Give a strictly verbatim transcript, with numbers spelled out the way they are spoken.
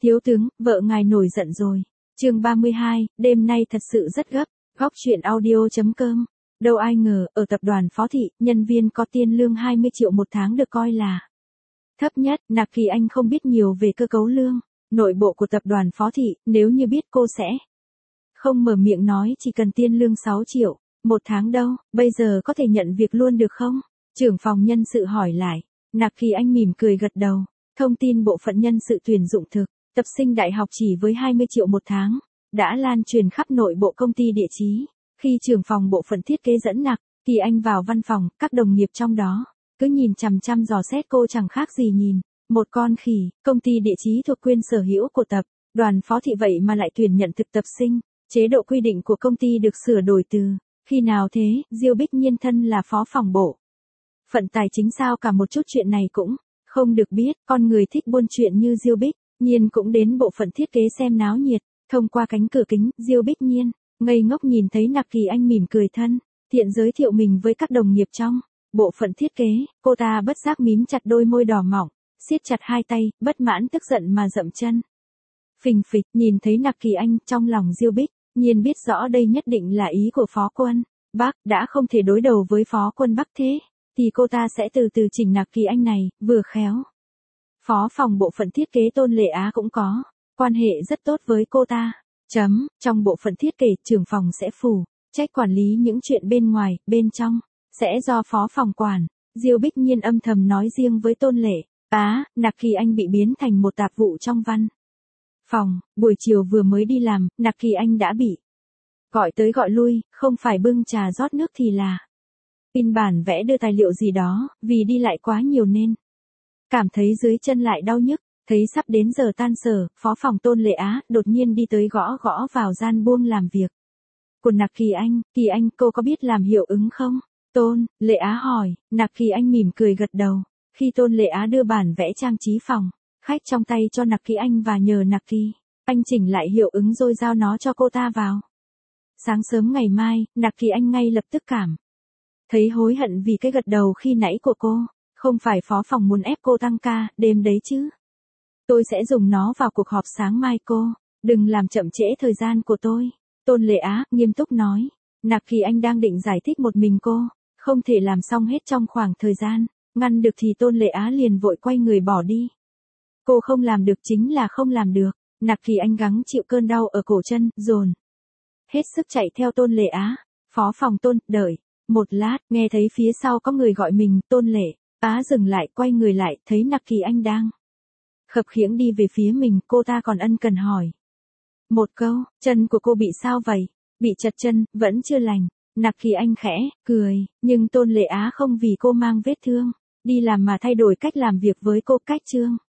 Thiếu tướng, vợ ngài nổi giận rồi. Chương ba mươi hai, đêm nay thật sự rất gấp. Góc truyện audio chấm com. Đâu ai ngờ, ở tập đoàn Phó Thị, nhân viên có tiền lương hai mươi triệu một tháng được coi là thấp nhất. Nạc Kỳ Anh không biết nhiều về cơ cấu lương, nội bộ của tập đoàn Phó Thị, nếu như biết cô sẽ không mở miệng nói chỉ cần tiền lương sáu triệu, một tháng đâu, bây giờ có thể nhận việc luôn được không? Trưởng phòng nhân sự hỏi lại. Nạc Kỳ Anh mỉm cười gật đầu. Thông tin bộ phận nhân sự tuyển dụng thực, tập sinh đại học chỉ với hai mươi triệu một tháng, đã lan truyền khắp nội bộ công ty địa chí. Khi trưởng phòng bộ phận thiết kế dẫn Nạc Kỳ Anh vào văn phòng, các đồng nghiệp trong đó cứ nhìn chằm chằm dò xét cô chẳng khác gì nhìn một con khỉ. Công ty địa chí thuộc quyền sở hữu của tập đoàn Phó Thị vậy mà lại tuyển nhận thực tập sinh. Chế độ quy định của công ty được sửa đổi từ khi nào thế? Diêu Bích Nhiên thân là phó phòng bộ phận tài chính sao cả một chút chuyện này cũng không được biết. Con người thích buôn chuyện như Diêu Bích Nhiên cũng đến bộ phận thiết kế xem náo nhiệt. Thông qua cánh cửa kính, Diêu Bích Nhiên ngây ngốc nhìn thấy Nạc Kỳ Anh mỉm cười thân thiện giới thiệu mình với các đồng nghiệp trong bộ phận thiết kế. Cô ta bất giác mím chặt đôi môi đỏ mỏng, siết chặt hai tay, bất mãn tức giận mà dậm chân. Phình phịch, nhìn thấy Nạc Kỳ Anh, trong lòng Diêu Bích Nhiên biết rõ đây nhất định là ý của Phó Quân Bắc, đã không thể đối đầu với Phó Quân Bắc thế thì cô ta sẽ từ từ chỉnh Nạc Kỳ Anh này, vừa khéo. Phó phòng bộ phận thiết kế Tôn Lệ Á cũng có quan hệ rất tốt với cô ta. Chấm, trong bộ phận thiết kế, trưởng phòng sẽ phụ trách quản lý những chuyện bên ngoài, bên trong sẽ do phó phòng quản. Diêu Bích Nhiên âm thầm nói riêng với Tôn Lệ Á. Nạc Kỳ Anh bị biến thành một tạp vụ trong văn phòng. Buổi chiều vừa mới đi làm, Nạc Kỳ Anh đã bị gọi tới gọi lui, không phải bưng trà rót nước thì là in bản vẽ đưa tài liệu gì đó, vì đi lại quá nhiều nên cảm thấy dưới chân lại đau nhức. Thấy sắp đến giờ tan sở, phó phòng Tôn Lệ Á đột nhiên đi tới gõ gõ vào gian buông làm việc của Nạc Kỳ Anh. Kỳ Anh, cô có biết làm hiệu ứng không? Tôn Lệ Á hỏi. Nạc Kỳ Anh mỉm cười gật đầu. Khi Tôn Lệ Á đưa bản vẽ trang trí phòng khách trong tay cho Nạc Kỳ Anh và nhờ Nạc Kỳ Anh chỉnh lại hiệu ứng rồi giao nó cho cô ta vào. Sáng sớm ngày mai, Nạc Kỳ Anh ngay lập tức cảm thấy hối hận vì cái gật đầu khi nãy của cô. Không phải phó phòng muốn ép cô tăng ca đêm đấy chứ? Tôi sẽ dùng nó vào cuộc họp sáng mai cô. Đừng làm chậm trễ thời gian của tôi. Tôn Lệ Á nghiêm túc nói. Nạc Kỳ Anh đang định giải thích một mình cô không thể làm xong hết trong khoảng thời gian ngăn được thì Tôn Lệ Á liền vội quay người bỏ đi. Cô không làm được chính là không làm được. Nạc Kỳ Anh gắng chịu cơn đau ở cổ chân, dồn hết sức chạy theo Tôn Lệ Á. Phó phòng Tôn, đợi một lát, nghe thấy phía sau có người gọi mình. Tôn Lệ Á dừng lại, quay người lại, thấy Nạc Kỳ Anh đang khập khiễng đi về phía mình. Cô ta còn ân cần hỏi một câu, chân của cô bị sao vậy? Bị chật chân, vẫn chưa lành. Nạc Kỳ Anh khẽ cười, nhưng Tôn Lệ Á không vì cô mang vết thương đi làm mà thay đổi cách làm việc với cô. Cách chương